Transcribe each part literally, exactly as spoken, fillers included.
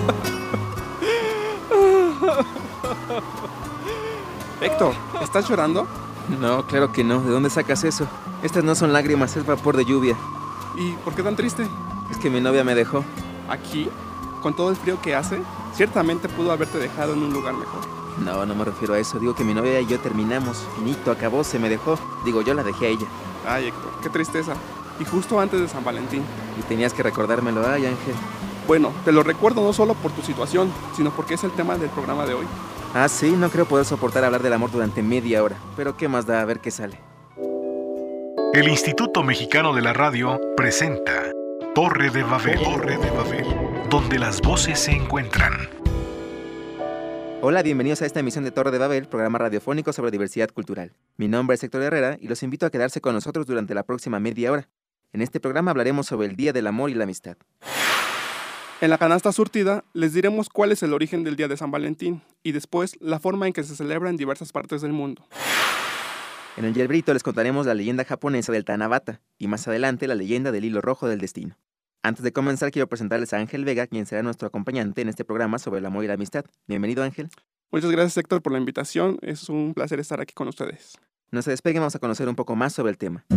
Héctor, ¿estás llorando? No, claro que no. ¿De dónde sacas eso? Estas no son lágrimas, es vapor de lluvia. ¿Y por qué tan triste? Es que mi novia me dejó. ¿Aquí? ¿Con todo el frío que hace? Ciertamente pudo haberte dejado en un lugar mejor. No, no me refiero a eso. Digo que mi novia y yo terminamos. Finito, acabó, se me dejó. Digo, yo la dejé a ella. Ay, Héctor, qué tristeza. Y justo antes de San Valentín. Y tenías que recordármelo. Ay, Ángel. Bueno, te lo recuerdo no solo por tu situación, sino porque es el tema del programa de hoy. Ah, sí, no creo poder soportar hablar del amor durante media hora. Pero qué más da, a ver qué sale. El Instituto Mexicano de la Radio presenta Torre de Babel, Torre de Babel, donde las voces se encuentran. Hola, bienvenidos a esta emisión de Torre de Babel, programa radiofónico sobre diversidad cultural. Mi nombre es Héctor Herrera y los invito a quedarse con nosotros durante la próxima media hora. En este programa hablaremos sobre el Día del Amor y la Amistad. En la canasta surtida les diremos cuál es el origen del Día de San Valentín y después la forma en que se celebra en diversas partes del mundo. En el Yelbrito les contaremos la leyenda japonesa del Tanabata y más adelante la leyenda del hilo rojo del destino. Antes de comenzar quiero presentarles a Ángel Vega, quien será nuestro acompañante en este programa sobre el amor y la amistad. Bienvenido, Ángel. Muchas gracias, Héctor, por la invitación. Es un placer estar aquí con ustedes. No se despeguen, vamos a conocer un poco más sobre el tema.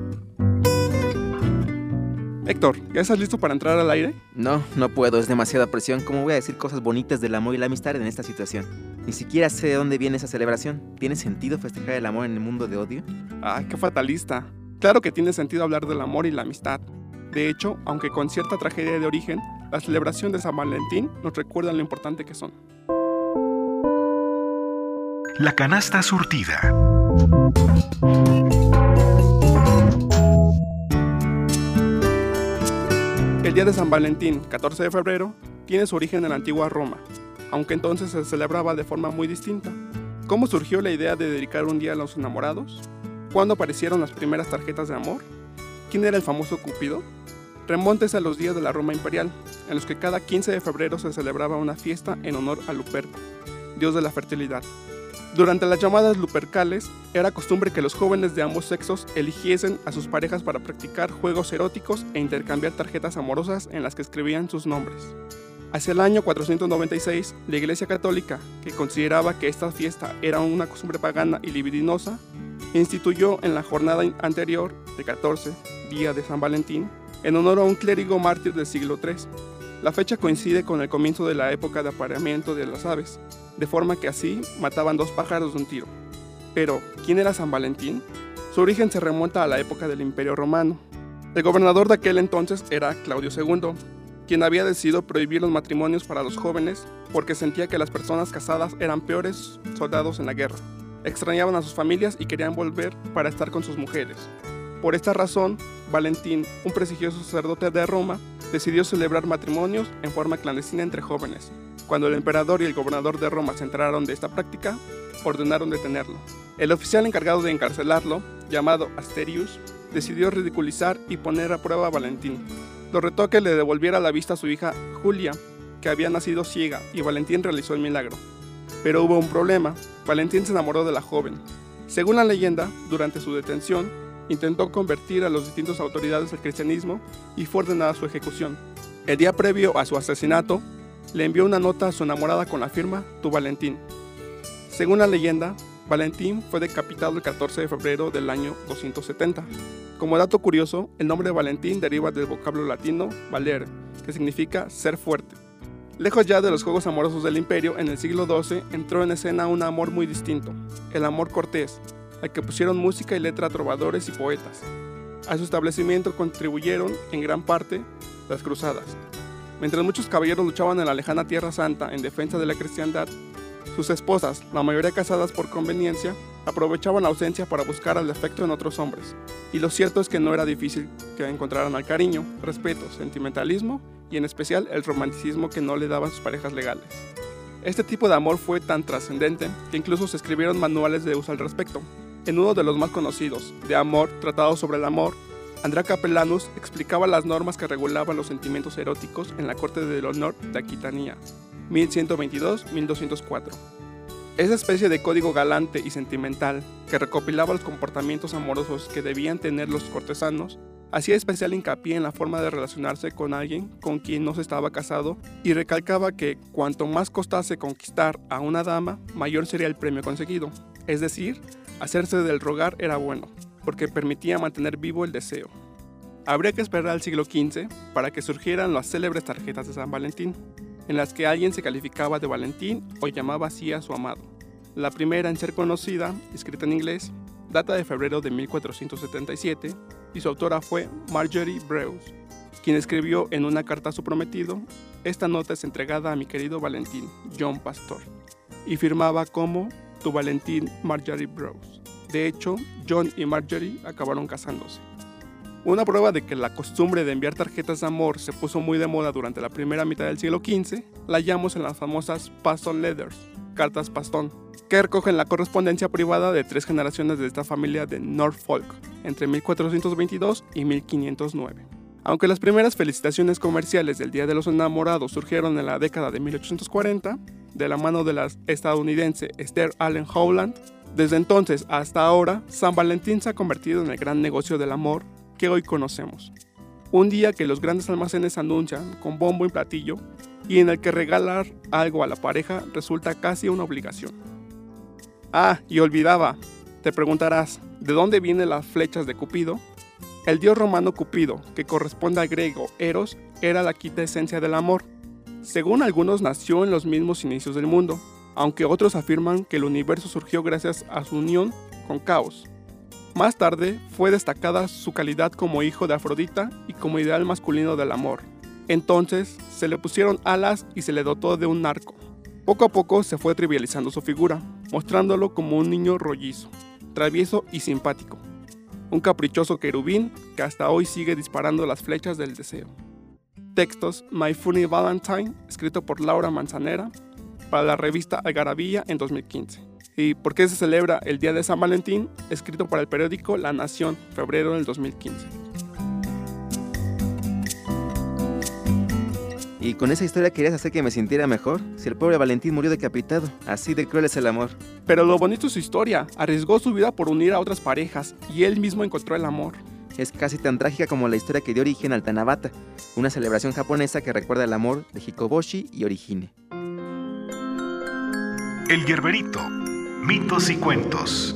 Héctor, ¿ya estás listo para entrar al aire? No, no puedo, es demasiada presión. ¿Cómo voy a decir cosas bonitas del amor y la amistad en esta situación? Ni siquiera sé de dónde viene esa celebración. ¿Tiene sentido festejar el amor en el mundo de odio? ¡Ay, qué fatalista! Claro que tiene sentido hablar del amor y la amistad. De hecho, aunque con cierta tragedia de origen, la celebración de San Valentín nos recuerda lo importante que son. La canasta surtida. El Día de San Valentín, catorce de febrero, tiene su origen en la antigua Roma, aunque entonces se celebraba de forma muy distinta. ¿Cómo surgió la idea de dedicar un día a los enamorados? ¿Cuándo aparecieron las primeras tarjetas de amor? ¿Quién era el famoso Cúpido? Remóntese a los días de la Roma imperial, en los que cada quince de febrero se celebraba una fiesta en honor a Luperco, dios de la fertilidad. Durante las llamadas Lupercales, era costumbre que los jóvenes de ambos sexos eligiesen a sus parejas para practicar juegos eróticos e intercambiar tarjetas amorosas en las que escribían sus nombres. Hacia el año cuatrocientos noventa y seis, la Iglesia Católica, que consideraba que esta fiesta era una costumbre pagana y libidinosa, instituyó en la jornada anterior, de catorce, Día de San Valentín, en honor a un clérigo mártir del siglo tercero. La fecha coincide con el comienzo de la época de apareamiento de las aves, de forma que así mataban dos pájaros de un tiro. Pero, ¿quién era San Valentín? Su origen se remonta a la época del Imperio Romano. El gobernador de aquel entonces era Claudio segundo, quien había decidido prohibir los matrimonios para los jóvenes porque sentía que las personas casadas eran peores soldados en la guerra. Extrañaban a sus familias y querían volver para estar con sus mujeres. Por esta razón, Valentín, un prestigioso sacerdote de Roma, decidió celebrar matrimonios en forma clandestina entre jóvenes. Cuando el emperador y el gobernador de Roma se enteraron de esta práctica, ordenaron detenerlo. El oficial encargado de encarcelarlo, llamado Asterius, decidió ridiculizar y poner a prueba a Valentín. Lo retó a que le devolviera la vista a su hija Julia, que había nacido ciega, y Valentín realizó el milagro. Pero hubo un problema. Valentín se enamoró de la joven. Según la leyenda, durante su detención, intentó convertir a las distintas autoridades al cristianismo y fue ordenada su ejecución. El día previo a su asesinato, le envió una nota a su enamorada con la firma Tu Valentín. Según la leyenda, Valentín fue decapitado el catorce de febrero del año doscientos setenta. Como dato curioso, el nombre de Valentín deriva del vocablo latino valere, que significa ser fuerte. Lejos ya de los juegos amorosos del imperio, en el siglo doce entró en escena un amor muy distinto, el amor cortés, al que pusieron música y letra a trovadores y poetas. A su establecimiento contribuyeron, en gran parte, las cruzadas. Mientras muchos caballeros luchaban en la lejana Tierra Santa en defensa de la cristiandad, sus esposas, la mayoría casadas por conveniencia, aprovechaban la ausencia para buscar el afecto en otros hombres. Y lo cierto es que no era difícil que encontraran al cariño, respeto, sentimentalismo y en especial el romanticismo que no le daban sus parejas legales. Este tipo de amor fue tan trascendente que incluso se escribieron manuales de uso al respecto. En uno de los más conocidos, De Amor, Tratado sobre el Amor, Andrea Capellanus explicaba las normas que regulaban los sentimientos eróticos en la corte de Leonor de Aquitania, mil ciento veintidós a mil doscientos cuatro. Esa especie de código galante y sentimental que recopilaba los comportamientos amorosos que debían tener los cortesanos Hacía especial hincapié en la forma de relacionarse con alguien con quien no se estaba casado y recalcaba que cuanto más costase conquistar a una dama, mayor sería el premio conseguido. Es decir, hacerse del rogar era bueno, porque permitía mantener vivo el deseo. Habría que esperar al siglo quince para que surgieran las célebres tarjetas de San Valentín, en las que alguien se calificaba de Valentín o llamaba así a su amado. La primera en ser conocida, escrita en inglés, data de febrero de mil cuatrocientos setenta y siete y su autora fue Marjorie Breus, quien escribió en una carta a su prometido: "Esta nota es entregada a mi querido Valentín, John Pastor", y firmaba como "Tu Valentín Marjorie Breus". De hecho, John y Marjorie acabaron casándose. Una prueba de que la costumbre de enviar tarjetas de amor se puso muy de moda durante la primera mitad del siglo quince la hallamos en las famosas Paston Letters, cartas Paston, que recogen la correspondencia privada de tres generaciones de esta familia de Norfolk, entre mil cuatrocientos veintidós y mil quinientos nueve. Aunque las primeras felicitaciones comerciales del Día de los Enamorados surgieron en la década de mil ochocientos cuarenta, de la mano de la estadounidense Esther Allen Howland, desde entonces hasta ahora, San Valentín se ha convertido en el gran negocio del amor que hoy conocemos. Un día que los grandes almacenes anuncian con bombo y platillo y en el que regalar algo a la pareja resulta casi una obligación. Ah, y olvidaba, te preguntarás, ¿de dónde vienen las flechas de Cupido? El dios romano Cupido, que corresponde al griego Eros, era la quinta esencia del amor. Según algunos nació en los mismos inicios del mundo, aunque otros afirman que el universo surgió gracias a su unión con Caos. Más tarde fue destacada su calidad como hijo de Afrodita y como ideal masculino del amor. Entonces se le pusieron alas y se le dotó de un arco. Poco a poco se fue trivializando su figura, mostrándolo como un niño rollizo, travieso y simpático. Un caprichoso querubín que hasta hoy sigue disparando las flechas del deseo. Textos My Funny Valentine, escrito por Laura Manzanera, para la revista Algarabía en dos mil quince. ¿Y por qué se celebra el Día de San Valentín? Escrito para el periódico La Nación, febrero del dos mil quince. ¿Y con esa historia querías hacer que me sintiera mejor? Si el pobre Valentín murió decapitado, así de cruel es el amor. Pero lo bonito es su historia. Arriesgó su vida por unir a otras parejas y él mismo encontró el amor. Es casi tan trágica como la historia que dio origen al Tanabata, una celebración japonesa que recuerda el amor de Hikoboshi y Orihime. El Yerberito, mitos y cuentos.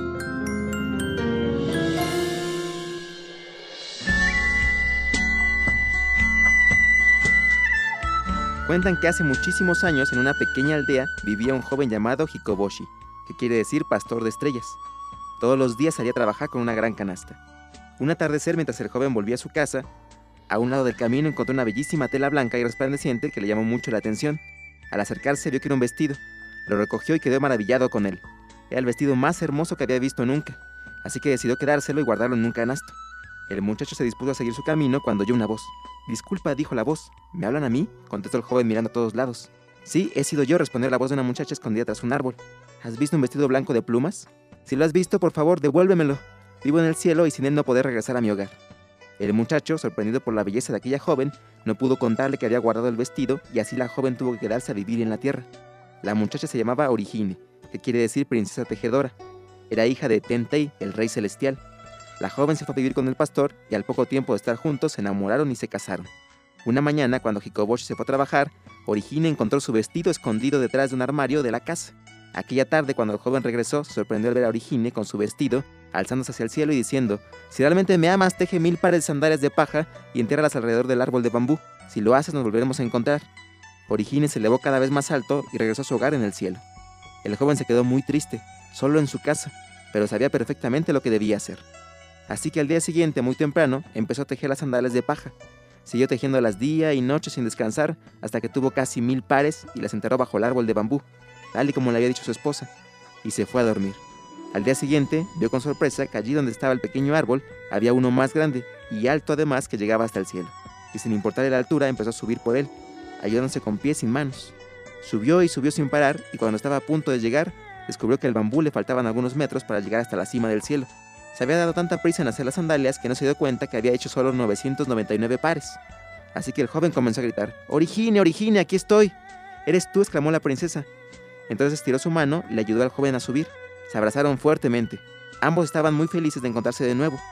Cuentan que hace muchísimos años en una pequeña aldea vivía un joven llamado Hikoboshi, que quiere decir pastor de estrellas. Todos los días salía a trabajar con una gran canasta. Un atardecer, mientras el joven volvía a su casa, a un lado del camino encontró una bellísima tela blanca y resplandeciente que le llamó mucho la atención. Al acercarse vio que era un vestido. Lo recogió y quedó maravillado con él. Era el vestido más hermoso que había visto nunca, así que decidió quedárselo y guardarlo en un canasto. El muchacho se dispuso a seguir su camino cuando oyó una voz. «Disculpa», dijo la voz. «¿Me hablan a mí?», contestó el joven mirando a todos lados. «Sí, he sido yo», respondió la voz de una muchacha escondida tras un árbol. «¿Has visto un vestido blanco de plumas? Si lo has visto, por favor, devuélvemelo. Vivo en el cielo y sin él no poder regresar a mi hogar». El muchacho, sorprendido por la belleza de aquella joven, no pudo contarle que había guardado el vestido y así la joven tuvo que quedarse a vivir en la tierra. La muchacha se llamaba Orihime, que quiere decir princesa tejedora. Era hija de Tentei, el rey celestial. La joven se fue a vivir con el pastor y al poco tiempo de estar juntos se enamoraron y se casaron. Una mañana, cuando Hikoboshi se fue a trabajar, Orihime encontró su vestido escondido detrás de un armario de la casa. Aquella tarde, cuando el joven regresó, se sorprendió al ver a Orihime con su vestido, alzándose hacia el cielo y diciendo: «Si realmente me amas, teje mil pares de sandalias de paja y entiérralas alrededor del árbol de bambú. Si lo haces, nos volveremos a encontrar». Orihime se elevó cada vez más alto y regresó a su hogar en el cielo. El joven se quedó muy triste, solo en su casa, pero sabía perfectamente lo que debía hacer. Así que al día siguiente, muy temprano, empezó a tejer las sandalias de paja. Siguió tejiéndolas día y noche sin descansar hasta que tuvo casi mil pares y las enterró bajo el árbol de bambú, tal y como le había dicho su esposa, y se fue a dormir. Al día siguiente, vio con sorpresa que allí donde estaba el pequeño árbol había uno más grande y alto además que llegaba hasta el cielo, y sin importarle la altura empezó a subir por él, ayudándose con pies y manos. Subió y subió sin parar y cuando estaba a punto de llegar, descubrió que al bambú le faltaban algunos metros para llegar hasta la cima del cielo. Se había dado tanta prisa en hacer las sandalias que no se dio cuenta que había hecho solo novecientos noventa y nueve pares. Así que el joven comenzó a gritar: «Orihime, Orihime, aquí estoy». «¿Eres tú?», exclamó la princesa. Entonces estiró su mano y le ayudó al joven a subir. Se abrazaron fuertemente. Ambos estaban muy felices de encontrarse de nuevo.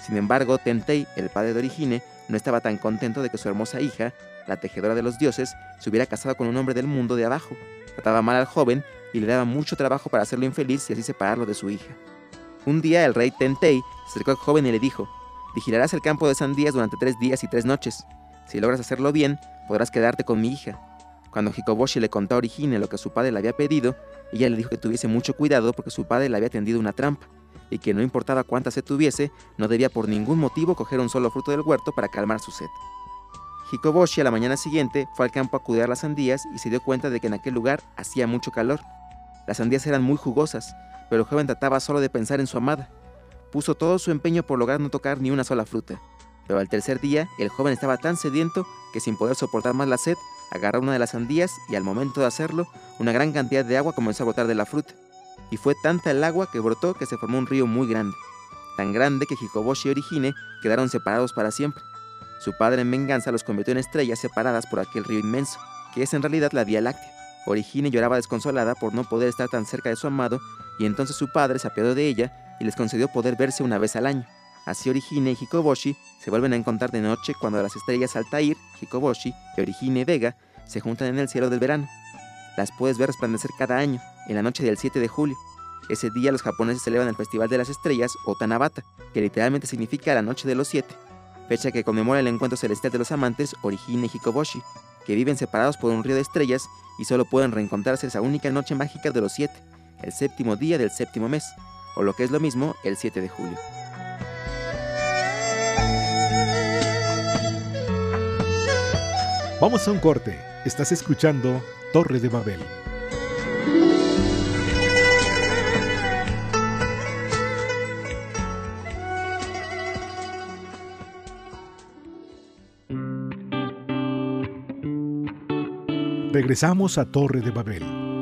Sin embargo, Tentei, el padre de Orihime, no estaba tan contento de que su hermosa hija, la tejedora de los dioses, se hubiera casado con un hombre del mundo de abajo. Trataba mal al joven y le daba mucho trabajo para hacerlo infeliz y así separarlo de su hija. Un día el rey Tentei se acercó al joven y le dijo: «Vigilarás el campo de sandías durante tres días y tres noches. Si logras hacerlo bien, podrás quedarte con mi hija». Cuando Hikoboshi le contó a Orihime lo que su padre le había pedido, ella le dijo que tuviese mucho cuidado porque su padre le había tendido una trampa, y que no importaba cuánta sed tuviese, no debía por ningún motivo coger un solo fruto del huerto para calmar su sed. Hikoboshi a la mañana siguiente fue al campo a cuidar las sandías y se dio cuenta de que en aquel lugar hacía mucho calor. Las sandías eran muy jugosas, pero el joven trataba solo de pensar en su amada. Puso todo su empeño por lograr no tocar ni una sola fruta. Pero al tercer día, el joven estaba tan sediento que sin poder soportar más la sed, agarró una de las sandías y al momento de hacerlo, una gran cantidad de agua comenzó a brotar de la fruta. Y fue tanta el agua que brotó que se formó un río muy grande. Tan grande que Hikoboshi y Orihime quedaron separados para siempre. Su padre en venganza los convirtió en estrellas separadas por aquel río inmenso, que es en realidad la Vía Láctea. Orihime lloraba desconsolada por no poder estar tan cerca de su amado, y entonces su padre se apiadó de ella y les concedió poder verse una vez al año. Así Orihime y Hikoboshi se vuelven a encontrar de noche cuando las estrellas Altair, Hikoboshi y Orihime Vega se juntan en el cielo del verano. Las puedes ver resplandecer cada año, en la noche del siete de julio. Ese día los japoneses celebran el Festival de las Estrellas o Tanabata, que literalmente significa la noche de los siete, fecha que conmemora el encuentro celestial de los amantes Orihime y Hikoboshi, que viven separados por un río de estrellas y solo pueden reencontrarse esa única noche mágica de los siete, el séptimo día del séptimo mes, o lo que es lo mismo, el siete de julio. Vamos a un corte. Estás escuchando Torre de Babel. Regresamos a Torre de Babel.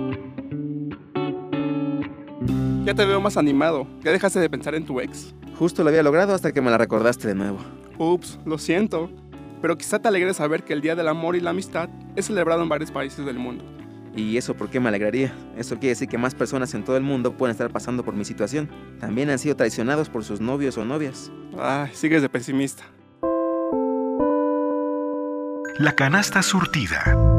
Ya te veo más animado. ¿Ya dejaste de pensar en tu ex? Justo lo había logrado hasta que me la recordaste de nuevo. Ups, lo siento. Pero quizá te alegre saber que el Día del Amor y la Amistad es celebrado en varios países del mundo. ¿Y eso por qué me alegraría? Eso quiere decir que más personas en todo el mundo pueden estar pasando por mi situación. También han sido traicionados por sus novios o novias. Ay, sigues de pesimista. La canasta surtida.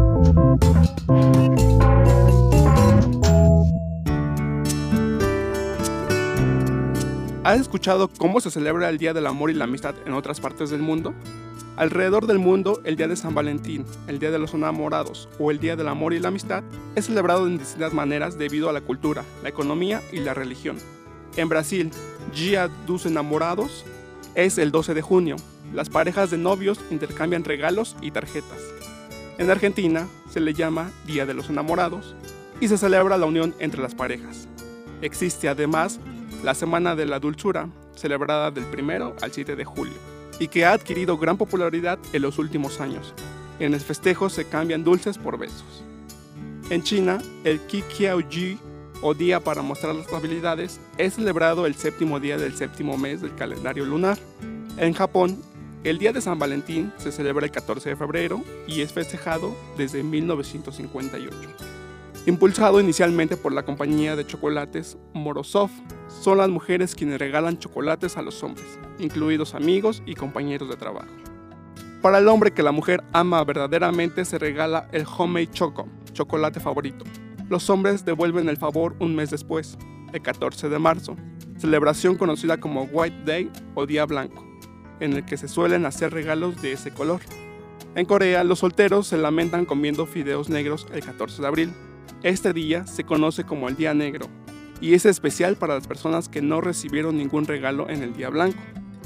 ¿Has escuchado cómo se celebra el Día del Amor y la Amistad en otras partes del mundo? Alrededor del mundo, el Día de San Valentín, el Día de los Enamorados o el Día del Amor y la Amistad es celebrado en distintas maneras debido a la cultura, la economía y la religión. En Brasil, Dia dos Enamorados es el doce de junio. Las parejas de novios intercambian regalos y tarjetas. En Argentina se le llama Día de los Enamorados y se celebra la unión entre las parejas. Existe además la Semana de la Dulzura, celebrada del primero al siete de julio, y que ha adquirido gran popularidad en los últimos años. En el festejo se cambian dulces por besos. En China, el Qiqiaoji, o Día para mostrar las habilidades, es celebrado el séptimo día del séptimo mes del calendario lunar. En Japón, el Día de San Valentín se celebra el catorce de febrero y es festejado desde mil novecientos cincuenta y ocho. Impulsado inicialmente por la compañía de chocolates Morozov, son las mujeres quienes regalan chocolates a los hombres, incluidos amigos y compañeros de trabajo. Para el hombre que la mujer ama verdaderamente se regala el Homemade Choco, chocolate favorito. Los hombres devuelven el favor un mes después, el catorce de marzo, celebración conocida como White Day o Día Blanco, en el que se suelen hacer regalos de ese color. En Corea, los solteros se lamentan comiendo fideos negros el catorce de abril. Este día se conoce como el Día Negro y es especial para las personas que no recibieron ningún regalo en el Día Blanco.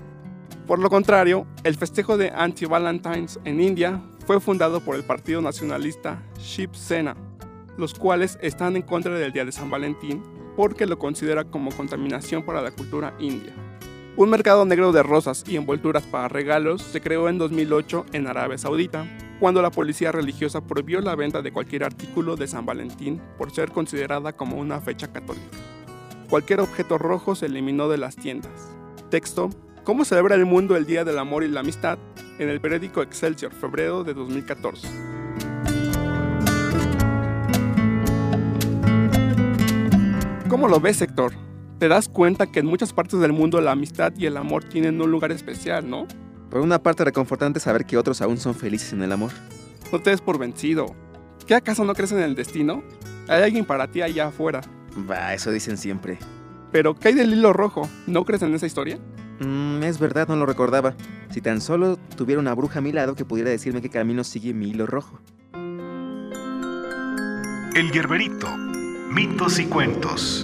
Por lo contrario, el festejo de Anti-Valentines en India fue fundado por el partido nacionalista Shiv Sena, los cuales están en contra del Día de San Valentín porque lo considera como contaminación para la cultura india. Un mercado negro de rosas y envolturas para regalos se creó en dos mil ocho en Arabia Saudita, cuando la policía religiosa prohibió la venta de cualquier artículo de San Valentín por ser considerada como una fecha católica. Cualquier objeto rojo se eliminó de las tiendas. Texto: ¿Cómo celebra el mundo el Día del Amor y la Amistad? En el periódico Excelsior, febrero de dos mil catorce. ¿Cómo lo ves, Héctor? Te das cuenta que en muchas partes del mundo la amistad y el amor tienen un lugar especial, ¿no? Por una parte, reconfortante saber que otros aún son felices en el amor. No te des por vencido. ¿Qué acaso no crees en el destino? Hay alguien para ti allá afuera. Bah, eso dicen siempre. Pero, ¿qué hay del hilo rojo? ¿No crees en esa historia? Mm, es verdad, no lo recordaba. Si tan solo tuviera una bruja a mi lado que pudiera decirme qué camino sigue mi hilo rojo. El Yerberito, mitos y cuentos.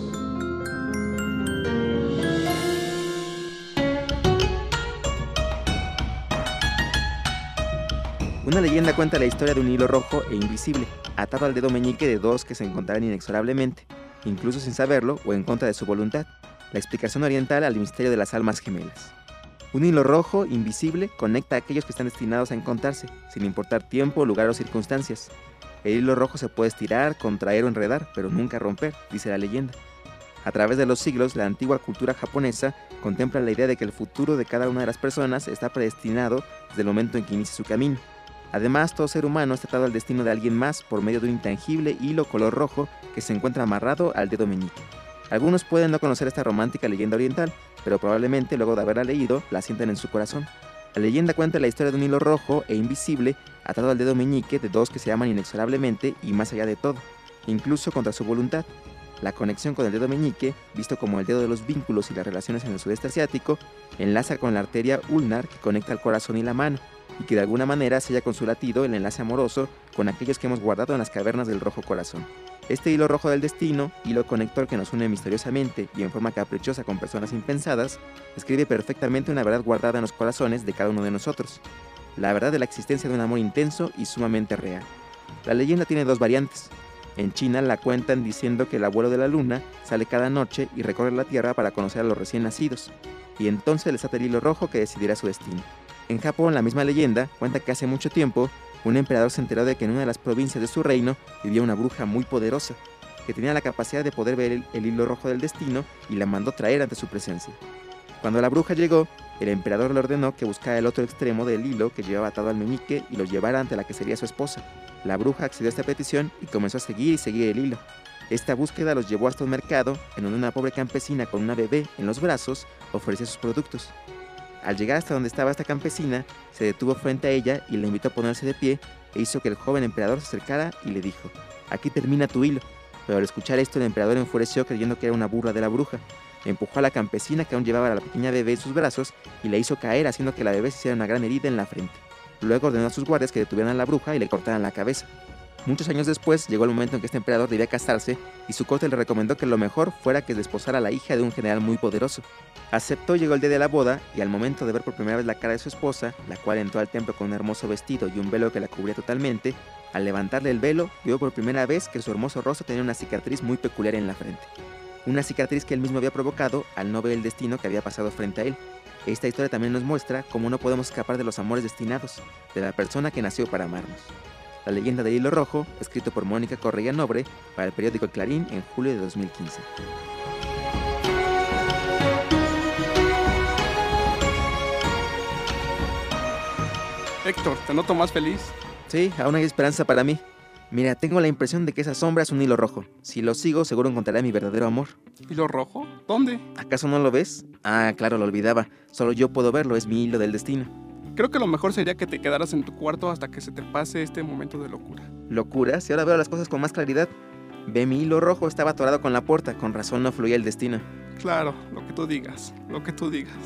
Una leyenda cuenta la historia de un hilo rojo e invisible, atado al dedo meñique de dos que se encontrarán inexorablemente, incluso sin saberlo o en contra de su voluntad. La explicación oriental al misterio de las almas gemelas. Un hilo rojo, invisible, conecta a aquellos que están destinados a encontrarse, sin importar tiempo, lugar o circunstancias. El hilo rojo se puede estirar, contraer o enredar, pero nunca romper, dice la leyenda. A través de los siglos, la antigua cultura japonesa contempla la idea de que el futuro de cada una de las personas está predestinado desde el momento en que inicia su camino. Además, todo ser humano está atado al destino de alguien más por medio de un intangible hilo color rojo que se encuentra amarrado al dedo meñique. Algunos pueden no conocer esta romántica leyenda oriental, pero probablemente luego de haberla leído, la sientan en su corazón. La leyenda cuenta la historia de un hilo rojo e invisible atado al dedo meñique de dos que se aman inexorablemente y más allá de todo, incluso contra su voluntad. La conexión con el dedo meñique, visto como el dedo de los vínculos y las relaciones en el sudeste asiático, enlaza con la arteria ulnar que conecta el corazón y la mano, y que de alguna manera sella con su latido el enlace amoroso con aquellos que hemos guardado en las cavernas del rojo corazón. Este hilo rojo del destino, hilo conector que nos une misteriosamente y en forma caprichosa con personas impensadas, describe perfectamente una verdad guardada en los corazones de cada uno de nosotros, la verdad de la existencia de un amor intenso y sumamente real. La leyenda tiene dos variantes. En China la cuentan diciendo que el abuelo de la luna sale cada noche y recorre la tierra para conocer a los recién nacidos, y entonces les ata el hilo rojo que decidirá su destino. En Japón, la misma leyenda cuenta que hace mucho tiempo, un emperador se enteró de que en una de las provincias de su reino vivía una bruja muy poderosa, que tenía la capacidad de poder ver el, el hilo rojo del destino y la mandó traer ante su presencia. Cuando la bruja llegó, el emperador le ordenó que buscara el otro extremo del hilo que llevaba atado al meñique y lo llevara ante la que sería su esposa. La bruja accedió a esta petición y comenzó a seguir y seguir el hilo. Esta búsqueda los llevó hasta un mercado en donde una pobre campesina con una bebé en los brazos ofrecía sus productos. Al llegar hasta donde estaba esta campesina, se detuvo frente a ella y la invitó a ponerse de pie e hizo que el joven emperador se acercara y le dijo: «Aquí termina tu hilo». Pero al escuchar esto, el emperador enfureció creyendo que era una burla de la bruja. Empujó a la campesina que aún llevaba a la pequeña bebé en sus brazos y la hizo caer, haciendo que la bebé se hiciera una gran herida en la frente. Luego ordenó a sus guardias que detuvieran a la bruja y le cortaran la cabeza. Muchos años después llegó el momento en que este emperador debía casarse y su corte le recomendó que lo mejor fuera que desposara a la hija de un general muy poderoso. Aceptó, llegó el día de la boda y al momento de ver por primera vez la cara de su esposa, la cual entró al templo con un hermoso vestido y un velo que la cubría totalmente, al levantarle el velo vio por primera vez que su hermoso rostro tenía una cicatriz muy peculiar en la frente. Una cicatriz que él mismo había provocado al no ver el destino que había pasado frente a él. Esta historia también nos muestra cómo no podemos escapar de los amores destinados, de la persona que nació para amarnos. La leyenda del hilo rojo, escrito por Mónica Correia Nobre para el periódico El Clarín en julio de dos mil quince. Héctor, ¿te noto más feliz? Sí, aún hay esperanza para mí. Mira, tengo la impresión de que esa sombra es un hilo rojo. Si lo sigo, seguro encontraré mi verdadero amor. ¿Hilo rojo? ¿Dónde? ¿Acaso no lo ves? Ah, claro, lo olvidaba. Solo yo puedo verlo, es mi hilo del destino. Creo que lo mejor sería que te quedaras en tu cuarto hasta que se te pase este momento de locura. ¿Locura? Si ahora veo las cosas con más claridad. Ve, mi hilo rojo estaba atorado con la puerta, con razón no fluía el destino. Claro, lo que tú digas, lo que tú digas.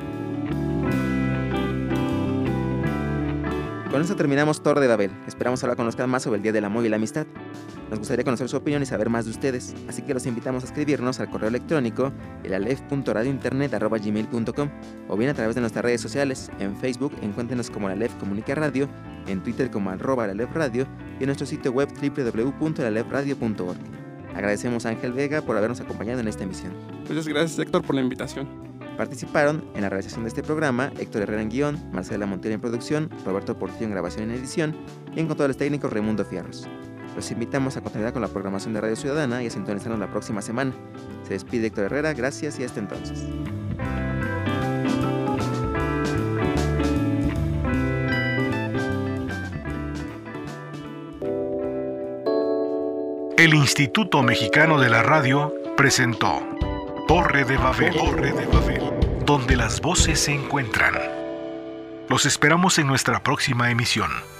Con esto terminamos Torre de Babel. Esperamos ahora conozcan más sobre el Día del Amor y la Amistad. Nos gustaría conocer su opinión y saber más de ustedes, así que los invitamos a escribirnos al correo electrónico el alef punto radio internet arroba gmail punto com o bien a través de nuestras redes sociales. En Facebook encuéntrenos como la Alef Comunica Radio, en Twitter como arroba la Alef Radio y en nuestro sitio web doble u doble u doble u punto la alef radio punto org. Agradecemos a Ángel Vega por habernos acompañado en esta emisión. Muchas gracias, Héctor, por la invitación. Participaron en la realización de este programa Héctor Herrera en guión, Marcela Montero en producción, Roberto Portillo en grabación y en edición y en controles técnicos Raimundo Fierros. Los invitamos a continuar con la programación de Radio Ciudadana y a sintonizarnos la próxima semana. Se despide Héctor Herrera, gracias y hasta entonces. El Instituto Mexicano de la Radio presentó Torre de Babel, Torre de Babel, donde las voces se encuentran. Los esperamos en nuestra próxima emisión.